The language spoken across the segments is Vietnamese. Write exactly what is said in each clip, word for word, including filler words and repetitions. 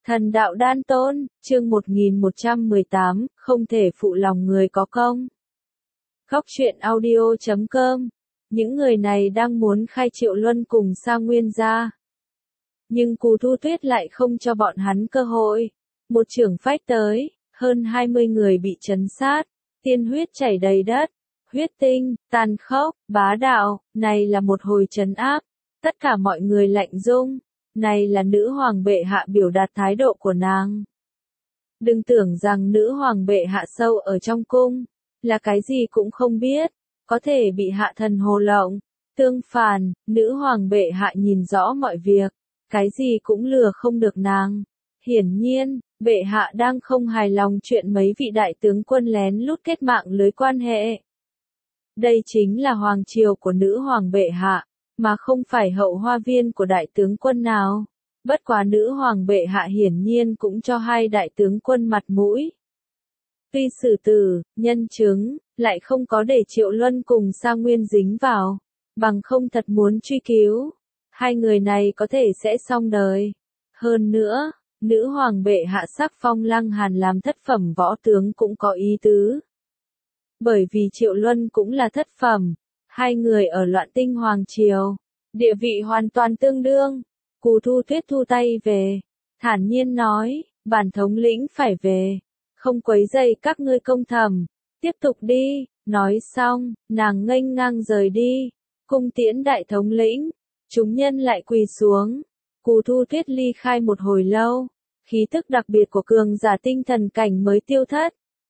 Thần đạo đan tôn, chương một nghìn một trăm mười tám, không thể phụ lòng người có công. Góc truyện audio chấm com. Những người này đang muốn khai Triệu Luân cùng Sa Nguyên ra. Nhưng Cù Thu Tuyết lại không cho bọn hắn cơ hội. Một chưởng phách tới, hơn hai mươi người bị trấn sát, tiên huyết chảy đầy đất, huyết tinh, tàn khốc, bá đạo, này là một hồi trấn áp. Tất cả mọi người lạnh rung. Này là nữ hoàng bệ hạ biểu đạt thái độ của nàng. Đừng tưởng rằng nữ hoàng bệ hạ sâu ở trong cung, là cái gì cũng không biết, có thể bị hạ thần hồ lộng. Tương phản, nữ hoàng bệ hạ nhìn rõ mọi việc, cái gì cũng lừa không được nàng. Hiển nhiên, bệ hạ đang không hài lòng chuyện mấy vị đại tướng quân lén lút kết mạng lưới quan hệ. Đây chính là hoàng triều của nữ hoàng bệ hạ, mà không phải hậu hoa viên của đại tướng quân nào. Bất quá nữ hoàng bệ hạ hiển nhiên cũng cho hai đại tướng quân mặt mũi. Tuy xử tử, nhân chứng, lại không có để Triệu Luân cùng Sa Nguyên dính vào, bằng không thật muốn truy cứu. Hai người này có thể sẽ xong đời. Hơn nữa, nữ hoàng bệ hạ sắc phong Lăng Hàn làm thất phẩm võ tướng cũng có ý tứ. Bởi vì Triệu Luân cũng là thất phẩm. Hai người ở Loạn Tinh Hoàng Triều, địa vị hoàn toàn tương đương. Cù Thu Tuyết thu tay về, thản nhiên nói, bản thống lĩnh phải về, không quấy rầy các ngươi công thầm, tiếp tục đi. Nói xong, nàng nghênh ngang rời đi, cung tiễn đại thống lĩnh, chúng nhân lại quỳ xuống. Cù Thu Tuyết ly khai một hồi lâu, khí tức đặc biệt của cường giả tinh thần cảnh mới tiêu thất.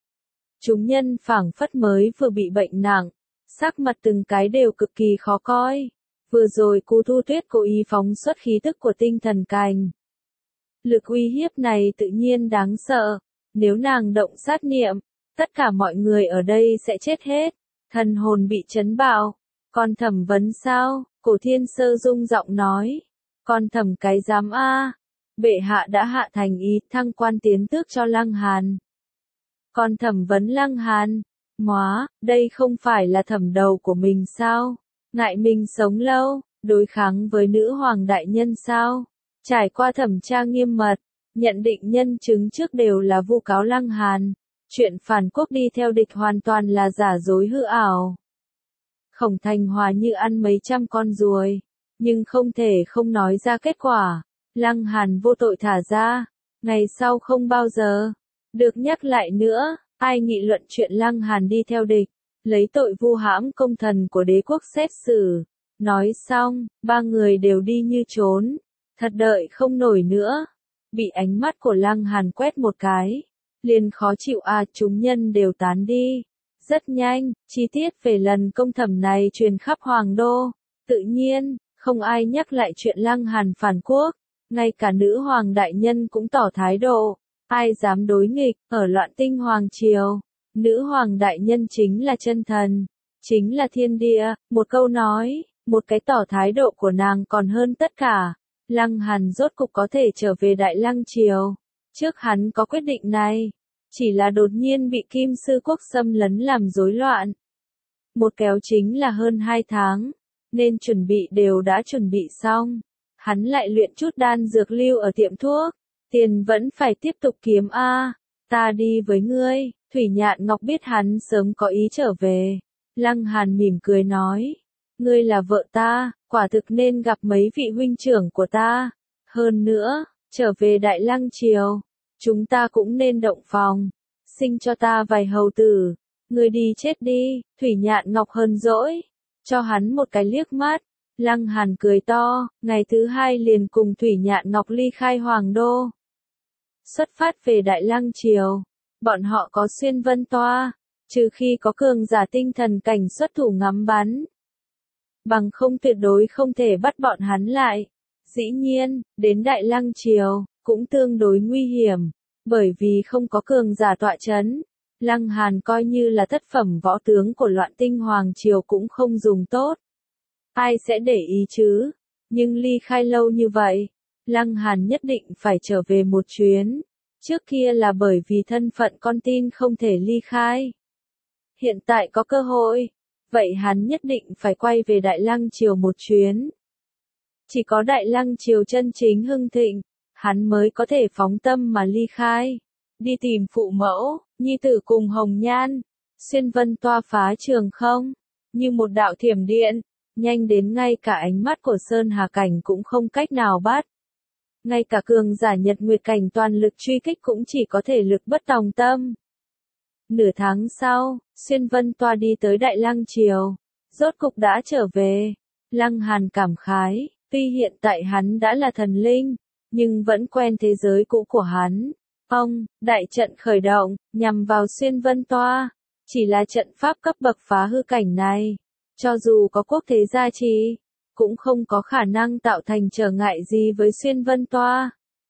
Chúng nhân phảng phất mới vừa bị bệnh nặng. Sắc mặt từng cái đều cực kỳ khó coi. Vừa rồi Cù Thu Tuyết cố ý phóng xuất khí tức của tinh thần cảnh. Lực uy hiếp này tự nhiên đáng sợ. Nếu nàng động sát niệm, tất cả mọi người ở đây sẽ chết hết. Thần hồn bị chấn bạo. Còn thẩm vấn sao? Cổ Thiên Sơ rung giọng nói. Còn thẩm cái dám a? Bệ hạ đã hạ thành ý thăng quan tiến tước cho Lăng Hàn. Còn thẩm vấn Lăng Hàn? Móa, đây không phải là thẩm đầu của mình sao? Ngại mình sống lâu, đối kháng với nữ hoàng đại nhân sao? Trải qua thẩm tra nghiêm mật, nhận định nhân chứng trước đều là vu cáo Lăng Hàn. Chuyện phản quốc đi theo địch hoàn toàn là giả dối hư ảo. Khổng Thành Hòa như ăn mấy trăm con ruồi, nhưng không thể không nói ra kết quả. Lăng Hàn vô tội thả ra, ngày sau không bao giờ được nhắc lại nữa. Ai nghị luận chuyện Lăng Hàn đi theo địch, lấy tội vu hãm công thần của đế quốc xét xử. Nói xong, ba người đều đi như trốn, thật đợi không nổi nữa. Bị ánh mắt của Lăng Hàn quét một cái, liền khó chịu à, chúng nhân đều tán đi. Rất nhanh, chi tiết về lần công thẩm này truyền khắp Hoàng đô. Tự nhiên, không ai nhắc lại chuyện Lăng Hàn phản quốc, ngay cả nữ hoàng đại nhân cũng tỏ thái độ. Ai dám đối nghịch, ở Loạn Tinh Hoàng Triều, nữ hoàng đại nhân chính là chân thần, chính là thiên địa. Một câu nói, một cái tỏ thái độ của nàng còn hơn tất cả. Lăng Hàn rốt cục có thể trở về Đại Lăng Triều. Trước hắn có quyết định này, chỉ là đột nhiên bị Kim Sư Quốc xâm lấn làm rối loạn. Một kéo chính là hơn hai tháng, nên chuẩn bị đều đã chuẩn bị xong. Hắn lại luyện chút đan dược lưu ở tiệm thuốc. Tiền vẫn phải tiếp tục kiếm a, à, ta đi với ngươi. Thủy Nhạn Ngọc biết hắn sớm có ý trở về. Lăng Hàn mỉm cười nói, ngươi là vợ ta, quả thực nên gặp mấy vị huynh trưởng của ta. Hơn nữa, trở về Đại Lăng Triều, chúng ta cũng nên động phòng, sinh cho ta vài hầu tử. Ngươi đi chết đi. Thủy Nhạn Ngọc hờn dỗi, cho hắn một cái liếc mắt. Lăng Hàn cười to, ngày thứ hai liền cùng Thủy Nhạn Ngọc ly khai Hoàng đô. Xuất phát về Đại Lăng Triều, bọn họ có xuyên vân toa, trừ khi có cường giả tinh thần cảnh xuất thủ ngắm bắn. Bằng không tuyệt đối không thể bắt bọn hắn lại. Dĩ nhiên, đến Đại Lăng Triều, cũng tương đối nguy hiểm, bởi vì không có cường giả tọa chấn. Lăng Hàn coi như là thất phẩm võ tướng của Loạn Tinh Hoàng Triều cũng không dùng tốt. Ai sẽ để ý chứ? Nhưng ly khai lâu như vậy, Lăng Hàn nhất định phải trở về một chuyến. Trước kia là bởi vì thân phận con tin không thể ly khai. Hiện tại có cơ hội, vậy hắn nhất định phải quay về Đại Lăng Triều một chuyến. Chỉ có Đại Lăng Triều chân chính hưng thịnh, hắn mới có thể phóng tâm mà ly khai, đi tìm phụ mẫu, nhi tử cùng Hồng Nhan. Xuyên Vân Toa phá trường không, như một đạo thiểm điện, nhanh đến ngay cả ánh mắt của Sơn Hà Cảnh cũng không cách nào bắt. Ngay cả cường giả Nhật Nguyệt Cảnh toàn lực truy kích cũng chỉ có thể lực bất tòng tâm. Nửa tháng sau, Xuyên Vân Toa đi tới Đại Lăng Triều, rốt cục đã trở về. Lăng Hàn cảm khái, tuy hiện tại hắn đã là thần linh, nhưng vẫn quen thế giới cũ của hắn. Ông, đại trận khởi động, nhằm vào Xuyên Vân Toa. Chỉ là trận pháp cấp bậc phá hư cảnh này, cho dù có quốc thế gia trì, cũng không có khả năng tạo thành trở ngại gì với Xuyên Vân Toa.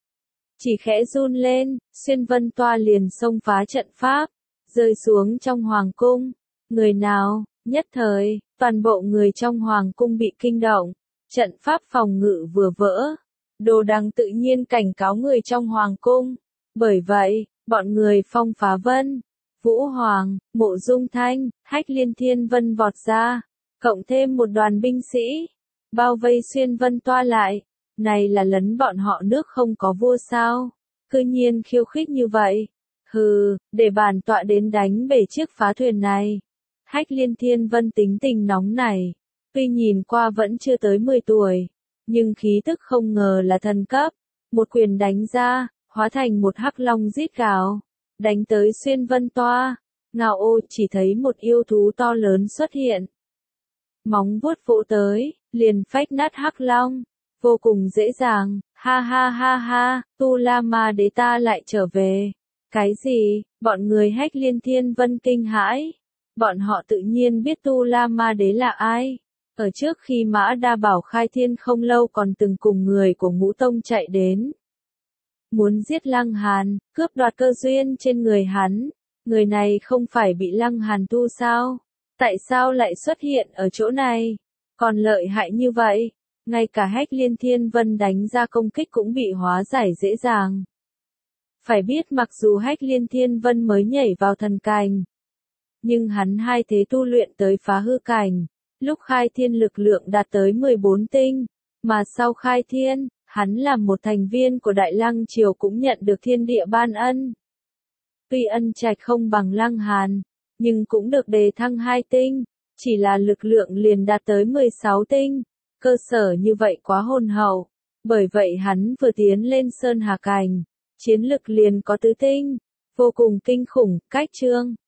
Chỉ khẽ run lên, Xuyên Vân Toa liền xông phá trận pháp, rơi xuống trong hoàng cung. Người nào, nhất thời, toàn bộ người trong hoàng cung bị kinh động, trận pháp phòng ngự vừa vỡ. Đồ Đằng tự nhiên cảnh cáo người trong hoàng cung. Bởi vậy, bọn người Phong Phá Vân, Vũ Hoàng, Mộ Dung Thanh, Hách Liên Thiên Vân vọt ra, cộng thêm một đoàn binh sĩ, bao vây Xuyên Vân Toa lại. Này là lấn bọn họ nước không có vua sao? Cư nhiên khiêu khích như vậy. Hừ, để bản tọa đến đánh bể chiếc phá thuyền này. Hách Liên Thiên Vân tính tình nóng này, tuy nhìn qua vẫn chưa tới mười tuổi, nhưng khí tức không ngờ là thần cấp. Một quyền đánh ra, hóa thành một hắc long rít gào, đánh tới Xuyên Vân Toa. Ngao ô, chỉ thấy một yêu thú to lớn xuất hiện. Móng vuốt vỗ tới, liền phách nát hắc long, vô cùng dễ dàng. Ha ha ha ha, Tu La Ma Đế ta lại trở về. Cái gì? Bọn người Hách Liên Thiên Vân kinh hãi. Bọn họ tự nhiên biết Tu La Ma Đế là ai. Ở trước khi Mã Đa Bảo khai thiên không lâu còn từng cùng người của Ngũ Tông chạy đến. Muốn giết Lăng Hàn, cướp đoạt cơ duyên trên người hắn. Người này không phải bị Lăng Hàn tu sao? Tại sao lại xuất hiện ở chỗ này? Còn lợi hại như vậy, ngay cả Hách Liên Thiên Vân đánh ra công kích cũng bị hóa giải dễ dàng. Phải biết mặc dù Hách Liên Thiên Vân mới nhảy vào thần cảnh, nhưng hắn hai thế tu luyện tới phá hư cảnh, lúc khai thiên lực lượng đạt tới mười bốn tinh, mà sau khai thiên, hắn làm một thành viên của Đại Lăng Triều cũng nhận được thiên địa ban ân. Tuy ân trạch không bằng Lăng Hàn, nhưng cũng được đề thăng hai tinh, chỉ là lực lượng liền đạt tới mười sáu tinh, cơ sở như vậy quá hồn hậu, bởi vậy hắn vừa tiến lên Sơn Hà Cảnh, chiến lực liền có tứ tinh, vô cùng kinh khủng. Cách chương